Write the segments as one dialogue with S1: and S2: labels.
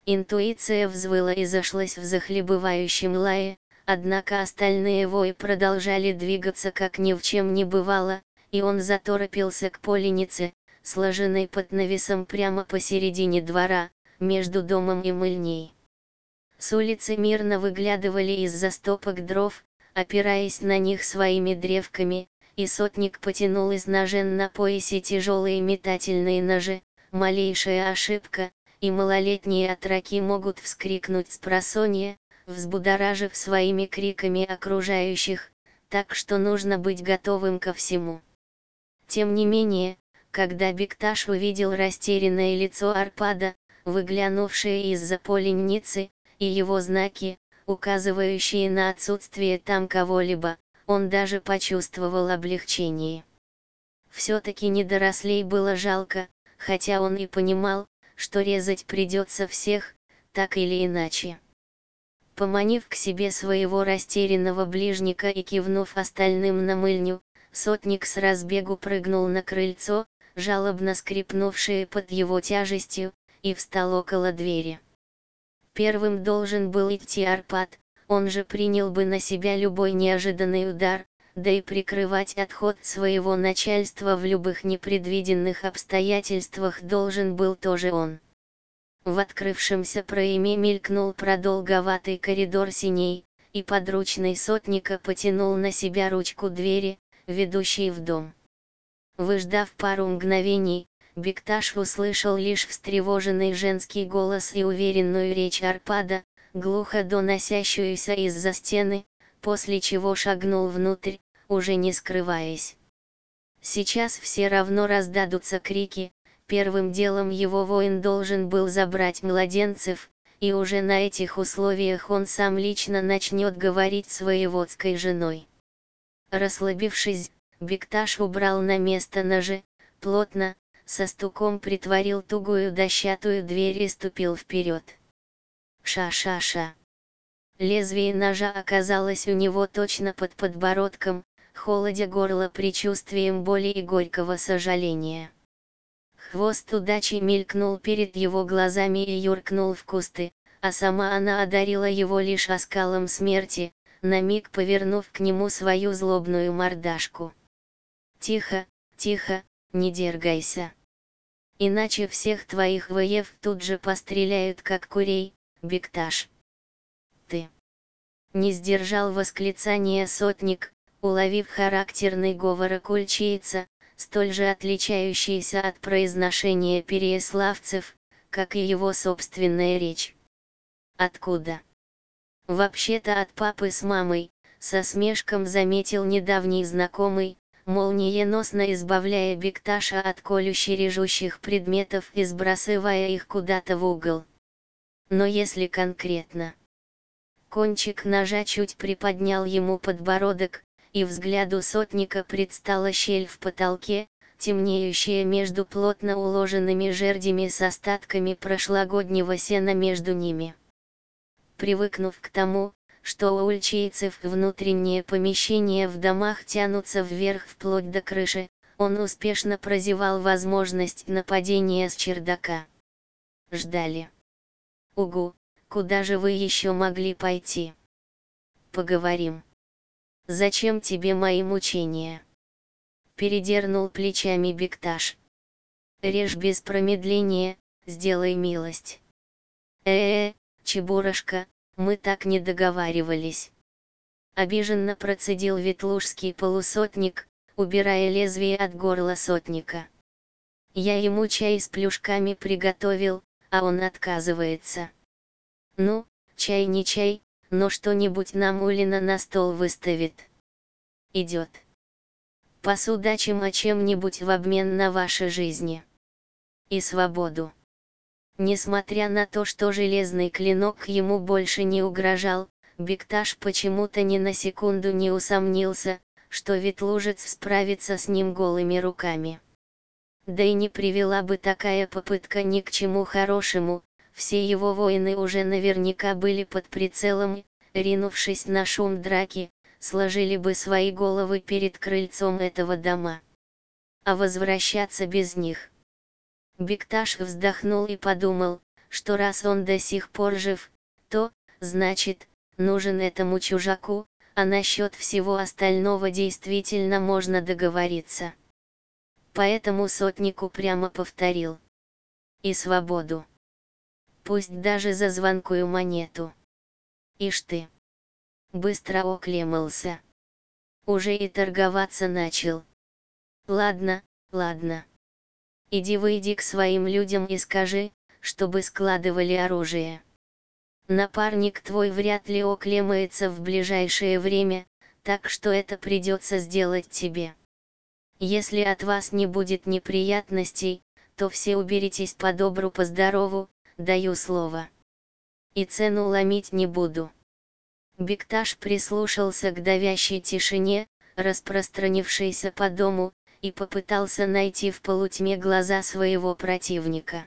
S1: Интуиция взвыла и зашлась в захлебывающем лае, однако остальные вои продолжали двигаться как ни в чем не бывало, и он заторопился к поленице, сложенной под навесом прямо посередине двора, между домом и мыльней. С улицы мирно выглядывали из-за стопок дров, опираясь на них своими древками, и сотник потянул из ножен на поясе тяжелые метательные ножи. Малейшая ошибка, и малолетние отроки могут вскрикнуть спросонья, взбудоражив своими криками окружающих, так что нужно быть готовым ко всему. Тем не менее, когда Бекташ увидел растерянное лицо Арпада, выглянувшее из-за поленницы, и его знаки, указывающие на отсутствие там кого-либо, он даже почувствовал облегчение. Все-таки недорослей было жалко, хотя он и понимал, что резать придется всех, так или иначе. Поманив к себе своего растерянного ближника и кивнув остальным на мыльню, сотник с разбегу прыгнул на крыльцо, жалобно скрипнувшее под его тяжестью, и встал около двери. Первым должен был идти Арпад, он же принял бы на себя любой неожиданный удар, да и прикрывать отход своего начальства в любых непредвиденных обстоятельствах должен был тоже он. В открывшемся проеме мелькнул продолговатый коридор синей, и подручный сотника потянул на себя ручку двери, ведущей в дом. Выждав пару мгновений, Бекташ услышал лишь встревоженный женский голос и уверенную речь Арпада, глухо доносящуюся из-за стены, после чего шагнул внутрь, уже не скрываясь. Сейчас все равно раздадутся крики, первым делом его воин должен был забрать младенцев, и уже на этих условиях он сам лично начнет говорить с воеводской женой. Расслабившись, Бекташ убрал на место ножи, плотно, со стуком притворил тугую дощатую дверь и ступил вперед. Ша-ша-ша. Лезвие ножа оказалось у него точно под подбородком, холодя горло предчувствием боли и горького сожаления. Хвост удачи мелькнул перед его глазами и юркнул в кусты, а сама она одарила его лишь оскалом смерти, на миг повернув к нему свою злобную мордашку. «Тихо, тихо, не дергайся. Иначе всех твоих воев тут же постреляют как курей, Бекташ». «Ты!» Не сдержал восклицания сотник, уловив характерный говор окульчийца, столь же отличающийся от произношения переяславцев, как и его собственная речь. «Откуда?» «Вообще-то от папы с мамой», со смешком заметил недавний знакомый, молниеносно избавляя Бекташа от колюще-режущих предметов и сбрасывая их куда-то в угол. Но если конкретно... Кончик ножа чуть приподнял ему подбородок, и взгляду сотника предстала щель в потолке, темнеющая между плотно уложенными жердями с остатками прошлогоднего сена между ними. Привыкнув к тому, что у ульчийцев внутренние помещения в домах тянутся вверх вплоть до крыши, он успешно прозевал возможность нападения с чердака. Ждали. «Угу, куда же вы еще могли пойти? Поговорим. Зачем тебе мои мучения?» Передернул плечами Бекташ. «Режь без промедления, сделай милость». Чебурашка, мы так не договаривались. Обиженно процедил ветлужский полусотник, убирая лезвие от горла сотника. «Я ему чай с плюшками приготовил, а он отказывается. Ну, чай не чай, но что-нибудь нам Улина на стол выставит. Идет. Посудачим о чем-нибудь в обмен на ваши жизни. И свободу». Несмотря на то, что железный клинок ему больше не угрожал, Бекташ почему-то ни на секунду не усомнился, что ветлужец справится с ним голыми руками. Да и не привела бы такая попытка ни к чему хорошему, все его воины уже наверняка были под прицелом и, ринувшись на шум драки, сложили бы свои головы перед крыльцом этого дома. А возвращаться без них... Бекташ вздохнул и подумал, что раз он до сих пор жив, то, значит, нужен этому чужаку, а насчет всего остального действительно можно договориться. Поэтому сотник упрямо повторил: «И свободу. Пусть даже за звонкую монету». «Ишь ты!» Быстро оклемался. Уже и торговаться начал. «Ладно, ладно. Иди выйди к своим людям и скажи, чтобы складывали оружие. Напарник твой вряд ли оклемается в ближайшее время, так что это придется сделать тебе. Если от вас не будет неприятностей, то все уберитесь по добру по здорову, даю слово. И цену ломить не буду». Бикташ прислушался к давящей тишине, распространившейся по дому, и попытался найти в полутьме глаза своего противника.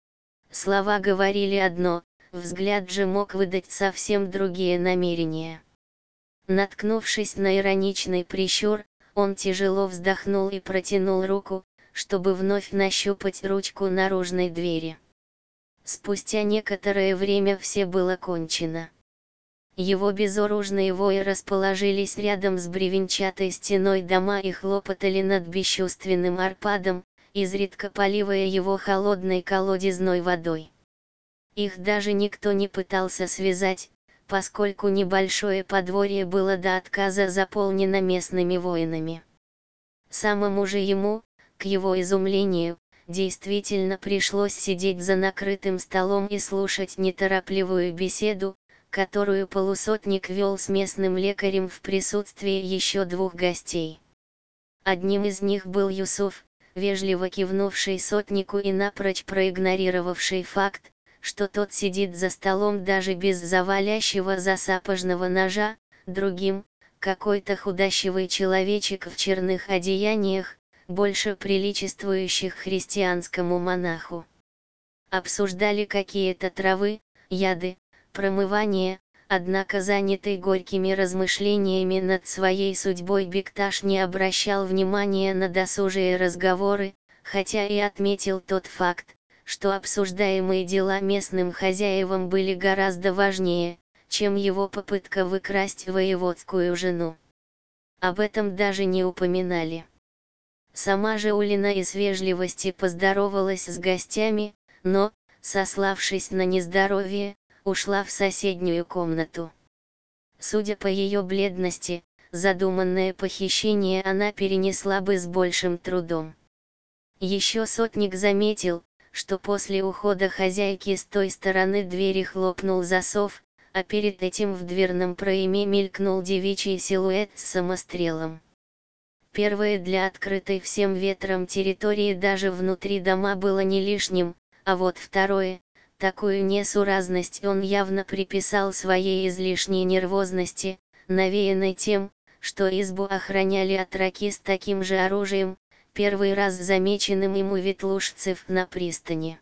S1: Слова говорили одно, взгляд же мог выдать совсем другие намерения. Наткнувшись на ироничный прищур, он тяжело вздохнул и протянул руку, чтобы вновь нащупать ручку наружной двери. Спустя некоторое время все было кончено. Его безоружные вои расположились рядом с бревенчатой стеной дома и хлопотали над бесчувственным Арпадом, изредка поливая его холодной колодезной водой. Их даже никто не пытался связать, поскольку небольшое подворье было до отказа заполнено местными воинами. Самому же ему, к его изумлению, действительно пришлось сидеть за накрытым столом и слушать неторопливую беседу, которую полусотник вел с местным лекарем в присутствии еще двух гостей. Одним из них был Юсуф, вежливо кивнувший сотнику и напрочь проигнорировавший факт, что тот сидит за столом даже без завалящего засапожного ножа. Другим, какой-то худощавый человечек в черных одеяниях, больше приличествующих христианскому монаху. Обсуждали какие-то травы, яды, промывание, однако занятый горькими размышлениями над своей судьбой Бикташ не обращал внимания на досужие разговоры, хотя и отметил тот факт, что обсуждаемые дела местным хозяевам были гораздо важнее, чем его попытка выкрасть воеводскую жену. Об этом даже не упоминали. Сама же Улина из вежливости поздоровалась с гостями, но, сославшись на нездоровье, ушла в соседнюю комнату. Судя по ее бледности, задуманное похищение она перенесла бы с большим трудом. Еще сотник заметил, что после ухода хозяйки с той стороны двери хлопнул засов, а перед этим в дверном проеме мелькнул девичий силуэт с самострелом. Первое для открытой всем ветром территории даже внутри дома было не лишним, а вот второе, такую несуразность он явно приписал своей излишней нервозности, навеянной тем, что избу охраняли отроки с таким же оружием, первый раз замеченным им у ветлужцев на пристани.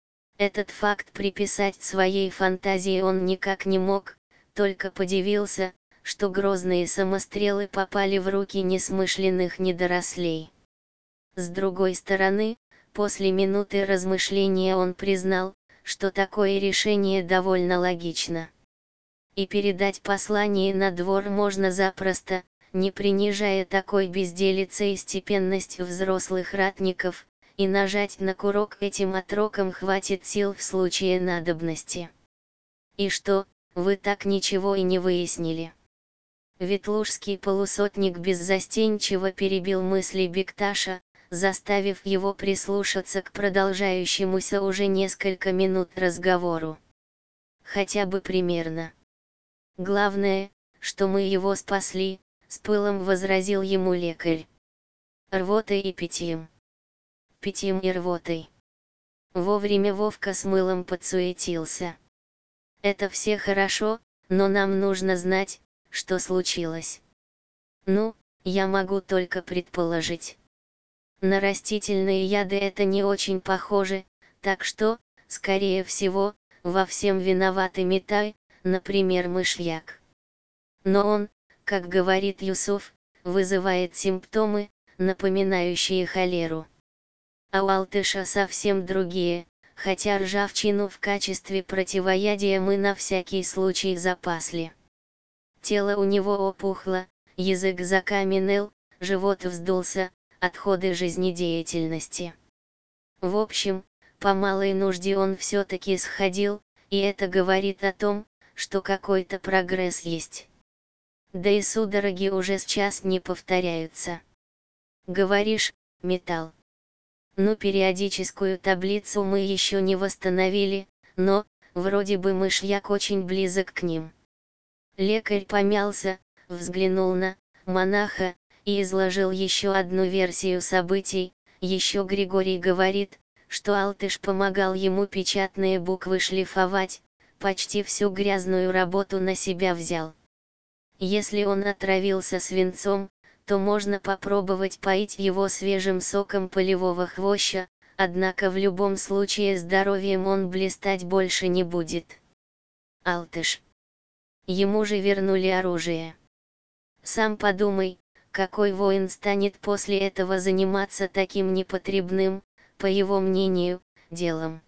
S1: Этот факт приписать своей фантазии он никак не мог, только подивился, что грозные самострелы попали в руки несмышленных недорослей. С другой стороны, после минуты размышления он признал, что такое решение довольно логично. И передать послание на двор можно запросто, не принижая такой безделицей степенность взрослых ратников, и нажать на курок этим отрокам хватит сил в случае надобности. И что, вы так ничего и не выяснили? Ветлужский полусотник беззастенчиво перебил мысли Бикташа, заставив его прислушаться к продолжающемуся уже несколько минут разговору. Хотя бы примерно. Главное, что мы его спасли, с пылом возразил ему лекарь. Рвотой и питьем. Питьем и рвотой. Вовремя Вовка с мылом подсуетился. Это все хорошо, но нам нужно знать, что случилось. Ну, я могу только предположить. На растительные яды это не очень похоже, так что, скорее всего, во всем виноваты Митай, например мышьяк. Но он, как говорит Юсуф, вызывает симптомы, напоминающие холеру. А у Алтыша совсем другие, хотя ржавчину в качестве противоядия мы на всякий случай запасли. Тело у него опухло, язык закаменел, живот вздулся, отходы жизнедеятельности. В общем, по малой нужде он все-таки сходил, и это говорит о том, что какой-то прогресс есть. Да и судороги уже сейчас не повторяются. Говоришь, металл. Ну, периодическую таблицу мы еще не восстановили, но, вроде бы мышьяк очень близок к ним. Лекарь помялся, взглянул на монаха и изложил еще одну версию событий. Еще Григорий говорит, что Алтыш помогал ему печатные буквы шлифовать, почти всю грязную работу на себя взял. Если он отравился свинцом, то можно попробовать поить его свежим соком полевого хвоща, однако в любом случае здоровьем он блистать больше не будет. Алтыш. Ему же вернули оружие. Сам подумай, какой воин станет после этого заниматься таким непотребным, по его мнению, делом.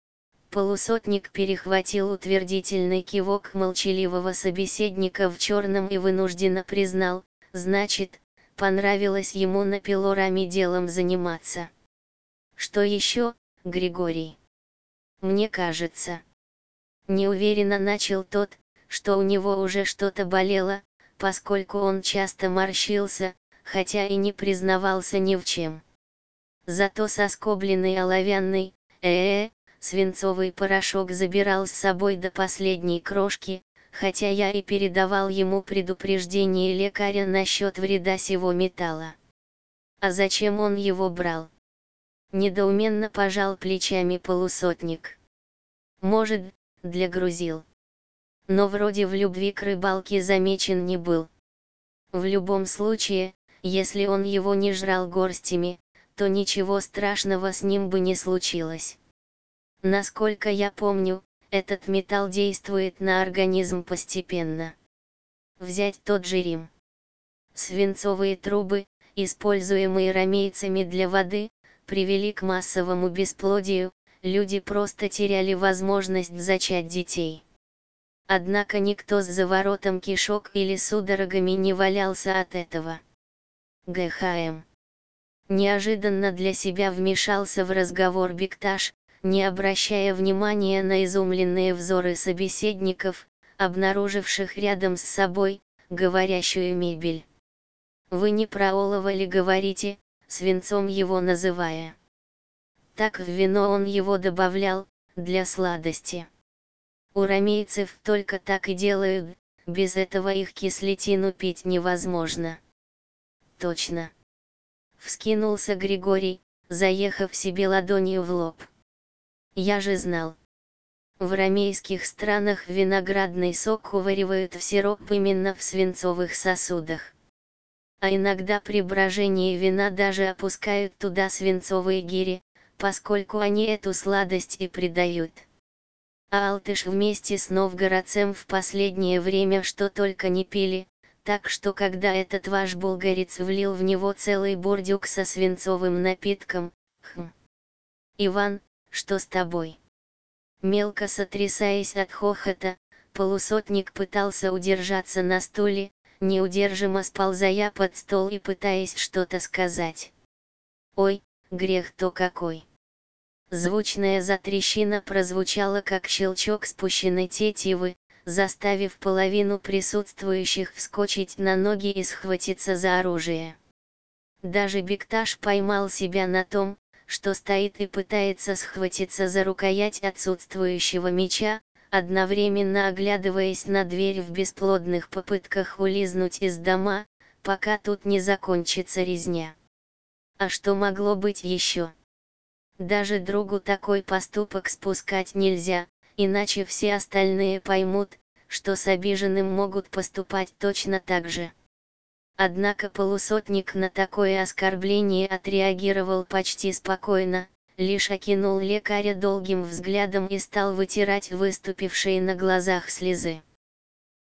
S1: Полусотник перехватил утвердительный кивок молчаливого собеседника в черном и вынужденно признал, значит, понравилось ему на пилораме делом заниматься. Что еще, Григорий? Мне кажется. Неуверенно начал тот, что у него уже что-то болело, поскольку он часто морщился, хотя и не признавался ни в чем. Зато соскобленный оловянный, свинцовый порошок забирал с собой до последней крошки, хотя я и передавал ему предупреждение лекаря насчет вреда сего металла. А зачем он его брал? Недоуменно пожал плечами полусотник. Может, для грузил. Но вроде в любви к рыбалке замечен не был. В любом случае, если он его не жрал горстями, то ничего страшного с ним бы не случилось. Насколько я помню, этот металл действует на организм постепенно. Взять тот же Рим. Свинцовые трубы, используемые ромейцами для воды, привели к массовому бесплодию, люди просто теряли возможность зачать детей. Однако никто с заворотом кишок или судорогами не валялся от этого. ГХМ. Неожиданно для себя вмешался в разговор Бикташ, не обращая внимания на изумленные взоры собеседников, обнаруживших рядом с собой говорящую мебель. Вы не про олово ли говорите, свинцом его называя? Так в вино он его добавлял, для сладости. У ромейцев только так и делают, без этого их кислятину пить невозможно. Точно. Вскинулся Григорий, заехав себе ладонью в лоб. Я же знал. В ромейских странах виноградный сок уваривают в сироп именно в свинцовых сосудах. А иногда при брожении вина даже опускают туда свинцовые гири, поскольку они эту сладость и придают. А Алтыш вместе с новгородцем в последнее время что только не пили, так что когда этот ваш булгарец влил в него целый бурдюк со свинцовым напитком, Иван, что с тобой? Мелко сотрясаясь от хохота, полусотник пытался удержаться на стуле, неудержимо сползая под стол и пытаясь что-то сказать. Ой, грех-то какой! Звучная затрещина прозвучала как щелчок спущенной тетивы, заставив половину присутствующих вскочить на ноги и схватиться за оружие. Даже Бикташ поймал себя на том, что стоит и пытается схватиться за рукоять отсутствующего меча, одновременно оглядываясь на дверь в бесплодных попытках улизнуть из дома, пока тут не закончится резня. А что могло быть еще? Даже другу такой поступок спускать нельзя, иначе все остальные поймут, что с обиженным могут поступать точно так же. Однако полусотник на такое оскорбление отреагировал почти спокойно, лишь окинул лекаря долгим взглядом и стал вытирать выступившие на глазах слезы.